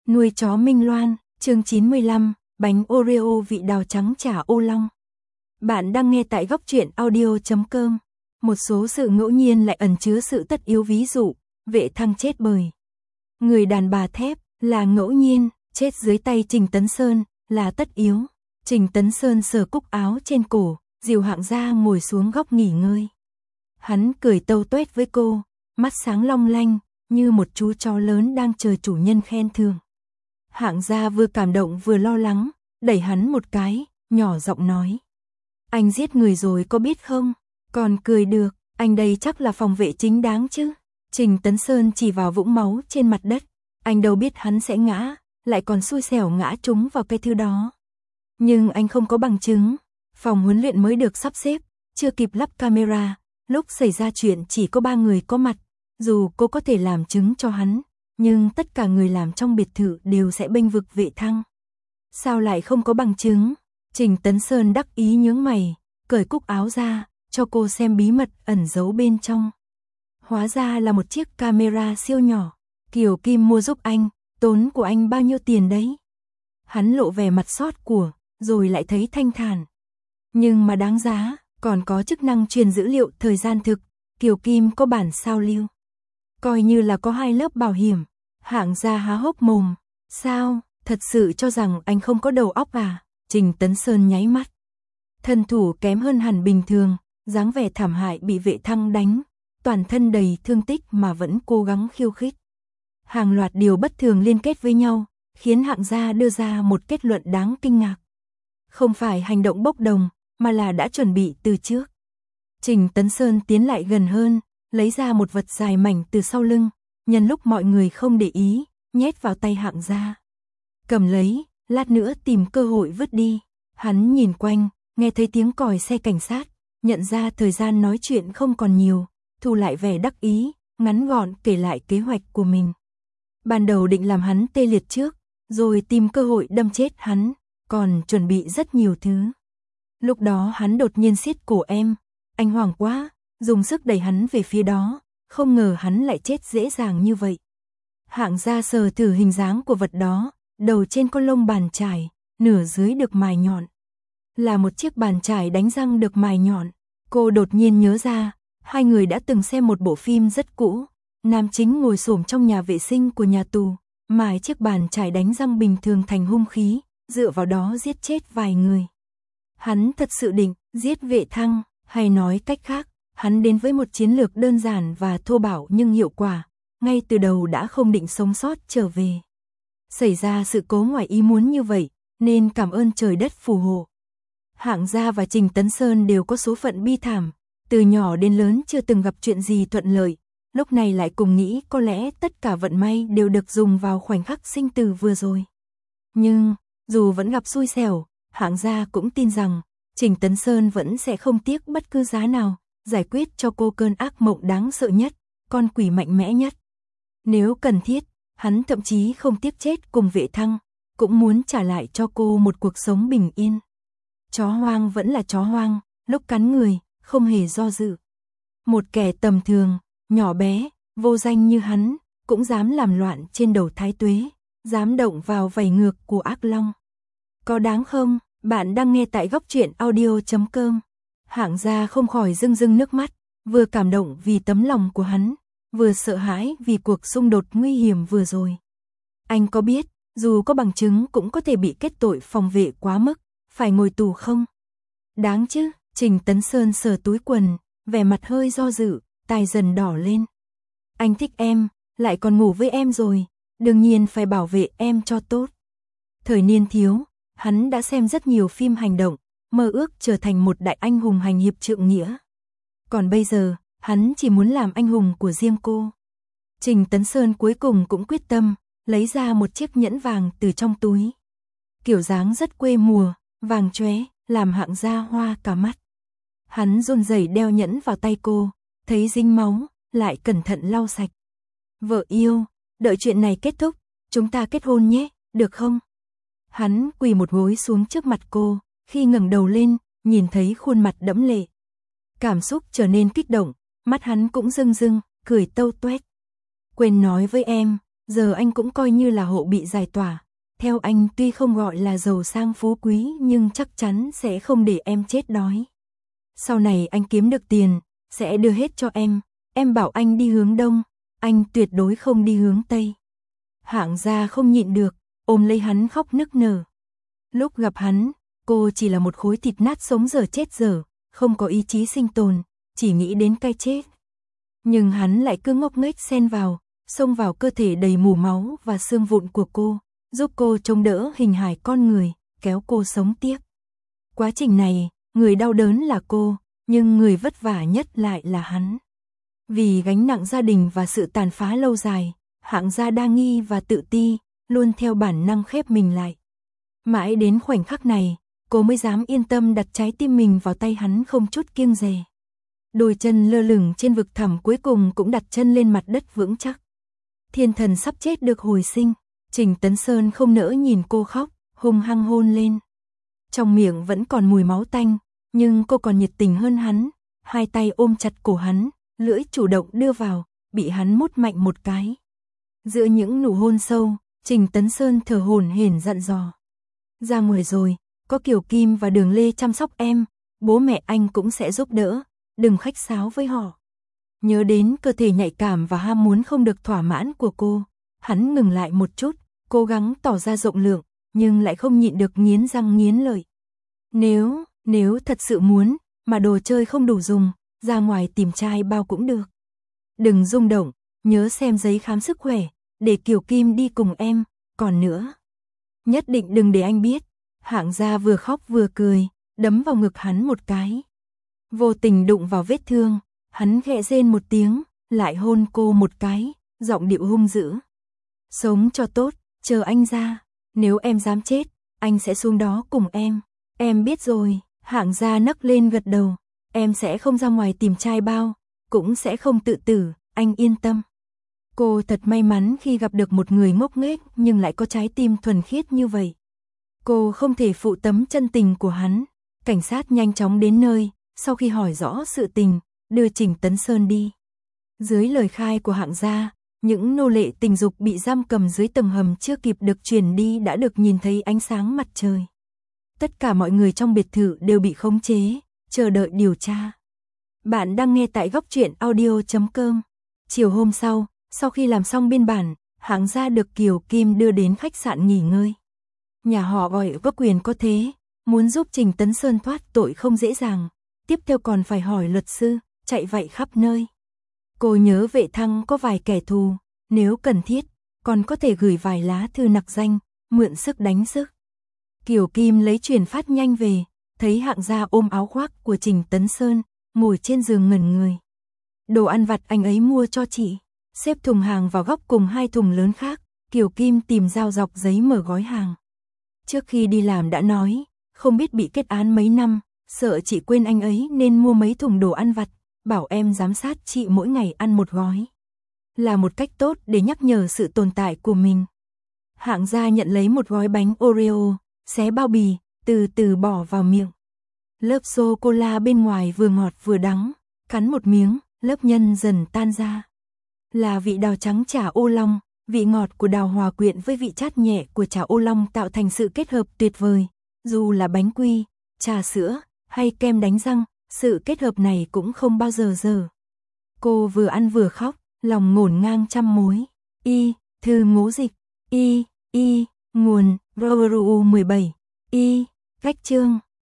Nuôi chó Minh Loan, chương 95, bánh Oreo vị đào trắng chả ô long. Bạn đang nghe tại góc truyện audio.com. Một số sự ngẫu nhiên lại ẩn chứa sự tất yếu, ví dụ, Vệ Thăng chết bởi người đàn bà thép là ngẫu nhiên, chết dưới tay Trình Tấn Sơn là tất yếu. Trình Tấn Sơn sờ cúc áo trên cổ, dìu Hạng Gia ngồi xuống góc nghỉ ngơi. Hắn cười tâu tuét với cô, mắt sáng long lanh, như một chú chó lớn đang chờ chủ nhân khen thưởng. Hạng Gia vừa cảm động vừa lo lắng, đẩy hắn một cái, nhỏ giọng nói. Anh giết người rồi có biết không? Còn cười được, anh đây chắc là phòng vệ chính đáng chứ. Trình Tấn Sơn chỉ vào vũng máu trên mặt đất. Anh đâu biết hắn sẽ ngã, lại còn xui xẻo ngã trúng vào cái thứ đó. Nhưng anh không có bằng chứng. Phòng huấn luyện mới được sắp xếp, chưa kịp lắp camera. Lúc xảy ra chuyện chỉ có 3 người có mặt. Dù cô có thể làm chứng cho hắn, nhưng tất cả người làm trong biệt thự đều sẽ bênh vực Vệ Thăng. Sao lại không có bằng chứng? Trình Tấn Sơn đắc ý nhướng mày, cởi cúc áo ra, cho cô xem bí mật ẩn giấu bên trong. Hóa ra là một chiếc camera siêu nhỏ. Kiều Kim mua giúp anh, tốn của anh bao nhiêu tiền đấy? Hắn lộ vẻ mặt xót của, rồi lại thấy thanh thản. Nhưng mà đáng giá, còn có chức năng truyền dữ liệu thời gian thực. Kiều Kim có bản sao lưu. Coi như là có 2 lớp bảo hiểm. Hạng Gia há hốc mồm. Sao, thật sự cho rằng anh không có đầu óc à? Trình Tấn Sơn nháy mắt. Thân thủ kém hơn hẳn bình thường, dáng vẻ thảm hại bị Vệ Thăng đánh, toàn thân đầy thương tích mà vẫn cố gắng khiêu khích. Hàng loạt điều bất thường liên kết với nhau, khiến Hạng Gia đưa ra một kết luận đáng kinh ngạc. Không phải hành động bốc đồng, mà là đã chuẩn bị từ trước. Trình Tấn Sơn tiến lại gần hơn, lấy ra một vật dài mảnh từ sau lưng, nhân lúc mọi người không để ý, nhét vào tay Hạng Gia. Cầm lấy, lát nữa tìm cơ hội vứt đi. Hắn nhìn quanh, nghe thấy tiếng còi xe cảnh sát, nhận ra thời gian nói chuyện không còn nhiều, thu lại vẻ đắc ý, ngắn gọn kể lại kế hoạch của mình. Ban đầu định làm hắn tê liệt trước, rồi tìm cơ hội đâm chết hắn, còn chuẩn bị rất nhiều thứ. Lúc đó hắn đột nhiên siết cổ em, anh hoảng quá, dùng sức đẩy hắn về phía đó, không ngờ hắn lại chết dễ dàng như vậy. Hạng Gia sờ thử hình dáng của vật đó, đầu trên có lông bàn chải, nửa dưới được mài nhọn. Là một chiếc bàn chải đánh răng được mài nhọn. Cô đột nhiên nhớ ra, hai người đã từng xem một bộ phim rất cũ. Nam chính ngồi xổm trong nhà vệ sinh của nhà tù, mài chiếc bàn chải đánh răng bình thường thành hung khí, dựa vào đó giết chết vài người. Hắn thật sự định giết Vệ Thăng, hay nói cách khác, hắn đến với một chiến lược đơn giản và thô bạo nhưng hiệu quả, ngay từ đầu đã không định sống sót trở về. Xảy ra sự cố ngoài ý muốn như vậy, nên cảm ơn trời đất phù hộ. Hạng Gia và Trình Tấn Sơn đều có số phận bi thảm, từ nhỏ đến lớn chưa từng gặp chuyện gì thuận lợi, lúc này lại cùng nghĩ có lẽ tất cả vận may đều được dùng vào khoảnh khắc sinh tử vừa rồi. Nhưng, dù vẫn gặp xui xẻo, Hạng Gia cũng tin rằng, Trình Tấn Sơn vẫn sẽ không tiếc bất cứ giá nào, giải quyết cho cô cơn ác mộng đáng sợ nhất, con quỷ mạnh mẽ nhất. Nếu cần thiết, hắn thậm chí không tiếc chết cùng Vệ Thăng, cũng muốn trả lại cho cô một cuộc sống bình yên. Chó hoang vẫn là chó hoang, lúc cắn người, không hề do dự. Một kẻ tầm thường, nhỏ bé, vô danh như hắn, cũng dám làm loạn trên đầu Thái Tuế, dám động vào vảy ngược của ác long. Có đáng không? Bạn đang nghe tại góc truyện audio.com. Hạng Gia không khỏi rưng rưng nước mắt, vừa cảm động vì tấm lòng của hắn, vừa sợ hãi vì cuộc xung đột nguy hiểm vừa rồi. Anh có biết, dù có bằng chứng cũng có thể bị kết tội phòng vệ quá mức, phải ngồi tù không? Đáng chứ. Trình Tấn Sơn sờ túi quần, vẻ mặt hơi do dự, tai dần đỏ lên. Anh thích em, lại còn ngủ với em rồi, đương nhiên phải bảo vệ em cho tốt. Thời niên thiếu, hắn đã xem rất nhiều phim hành động, mơ ước trở thành một đại anh hùng hành hiệp trượng nghĩa. Còn bây giờ, hắn chỉ muốn làm anh hùng của riêng cô. Trình Tấn Sơn cuối cùng cũng quyết tâm, lấy ra một chiếc nhẫn vàng từ trong túi. Kiểu dáng rất quê mùa, vàng chóe, làm Hạng Gia hoa cả mắt. Hắn run rẩy đeo nhẫn vào tay cô, thấy dính máu, lại cẩn thận lau sạch. Vợ yêu, đợi chuyện này kết thúc, chúng ta kết hôn nhé, được không? Hắn quỳ một gối xuống trước mặt cô, khi ngẩng đầu lên, nhìn thấy khuôn mặt đẫm lệ. Cảm xúc trở nên kích động, mắt hắn cũng rưng rưng, cười tâu tuét. Quên nói với em, giờ anh cũng coi như là hộ bị giải tỏa. Theo anh tuy không gọi là giàu sang phú quý nhưng chắc chắn sẽ không để em chết đói. Sau này anh kiếm được tiền, sẽ đưa hết cho em bảo anh đi hướng đông, anh tuyệt đối không đi hướng tây. Hạng Gia không nhịn được, ôm lấy hắn khóc nức nở. Lúc gặp hắn, cô chỉ là một khối thịt nát sống dở chết dở, không có ý chí sinh tồn, chỉ nghĩ đến cái chết. Nhưng hắn lại cứ ngốc nghếch xen vào, xông vào cơ thể đầy mủ máu và xương vụn của cô, giúp cô chống đỡ hình hài con người, kéo cô sống tiếp. Quá trình này, người đau đớn là cô, nhưng người vất vả nhất lại là hắn. Vì gánh nặng gia đình và sự tàn phá lâu dài, Hạng Gia đa nghi và tự ti, luôn theo bản năng khép mình lại. Mãi đến khoảnh khắc này, cô mới dám yên tâm đặt trái tim mình vào tay hắn không chút kiêng dè. Đôi chân lơ lửng trên vực thẳm cuối cùng cũng đặt chân lên mặt đất vững chắc. Thiên thần sắp chết được hồi sinh, Trình Tấn Sơn không nỡ nhìn cô khóc, hung hăng hôn lên. Trong miệng vẫn còn mùi máu tanh, nhưng cô còn nhiệt tình hơn hắn, hai tay ôm chặt cổ hắn, lưỡi chủ động đưa vào, bị hắn mút mạnh một cái. Giữa những nụ hôn sâu, Trình Tấn Sơn thở hổn hển dặn dò. Ra ngoài rồi, có Kiều Kim và Đường Lê chăm sóc em, bố mẹ anh cũng sẽ giúp đỡ, đừng khách sáo với họ. Nhớ đến cơ thể nhạy cảm và ham muốn không được thỏa mãn của cô, hắn ngừng lại một chút, cố gắng tỏ ra rộng lượng, nhưng lại không nhịn được nghiến răng nghiến lợi. Nếu thật sự muốn, mà đồ chơi không đủ dùng, ra ngoài tìm trai bao cũng được. Đừng rung động, nhớ xem giấy khám sức khỏe, để Kiều Kim đi cùng em, còn nữa. Nhất định đừng để anh biết. Hạng Gia vừa khóc vừa cười, đấm vào ngực hắn một cái. Vô tình đụng vào vết thương, hắn khẽ rên một tiếng, lại hôn cô một cái, giọng điệu hung dữ. Sống cho tốt, chờ anh ra, nếu em dám chết, anh sẽ xuống đó cùng em. Em biết rồi, Hạng Gia nấc lên gật đầu, em sẽ không ra ngoài tìm trai bao, cũng sẽ không tự tử, anh yên tâm. Cô thật may mắn khi gặp được một người ngốc nghếch nhưng lại có trái tim thuần khiết như vậy. Cô không thể phụ tấm chân tình của hắn. Cảnh sát nhanh chóng đến nơi, sau khi hỏi rõ sự tình, đưa Trình Tấn Sơn đi. Dưới lời khai của Hạng Gia, những nô lệ tình dục bị giam cầm dưới tầng hầm chưa kịp được chuyển đi đã được nhìn thấy ánh sáng mặt trời. Tất cả mọi người trong biệt thự đều bị khống chế, chờ đợi điều tra. Bạn đang nghe tại Góc Truyện Audio.com. Chiều hôm sau khi làm xong biên bản, Hạng Gia được Kiều Kim đưa đến khách sạn nghỉ ngơi. Nhà họ gọi có quyền có thế, muốn giúp Trình Tấn Sơn thoát tội không dễ dàng, tiếp theo còn phải hỏi luật sư, chạy vậy khắp nơi. Cô nhớ Vệ Thăng có vài kẻ thù, nếu cần thiết, còn có thể gửi vài lá thư nặc danh, mượn sức đánh sức. Kiều Kim lấy truyền phát nhanh về, thấy Hạng Gia ôm áo khoác của Trình Tấn Sơn, ngồi trên giường ngẩn người. Đồ ăn vặt anh ấy mua cho chị, xếp thùng hàng vào góc cùng hai thùng lớn khác, Kiều Kim tìm dao dọc giấy mở gói hàng. Trước khi đi làm đã nói, không biết bị kết án mấy năm, sợ chị quên anh ấy nên mua mấy thùng đồ ăn vặt, bảo em giám sát chị mỗi ngày ăn một gói. Là một cách tốt để nhắc nhở sự tồn tại của mình. Hạng Gia nhận lấy một gói bánh Oreo, xé bao bì, từ từ bỏ vào miệng. Lớp sô-cô-la bên ngoài vừa ngọt vừa đắng, cắn một miếng, lớp nhân dần tan ra. Là vị đào trắng trà ô long, vị ngọt của đào hòa quyện với vị chát nhẹ của trà ô long tạo thành sự kết hợp tuyệt vời. Dù là bánh quy, trà sữa, hay kem đánh răng, sự kết hợp này cũng không bao giờ dở. Cô vừa ăn vừa khóc, lòng ngổn ngang trăm mối. Thư ngố dịch. Nguồn, RORU 17. Cách chương.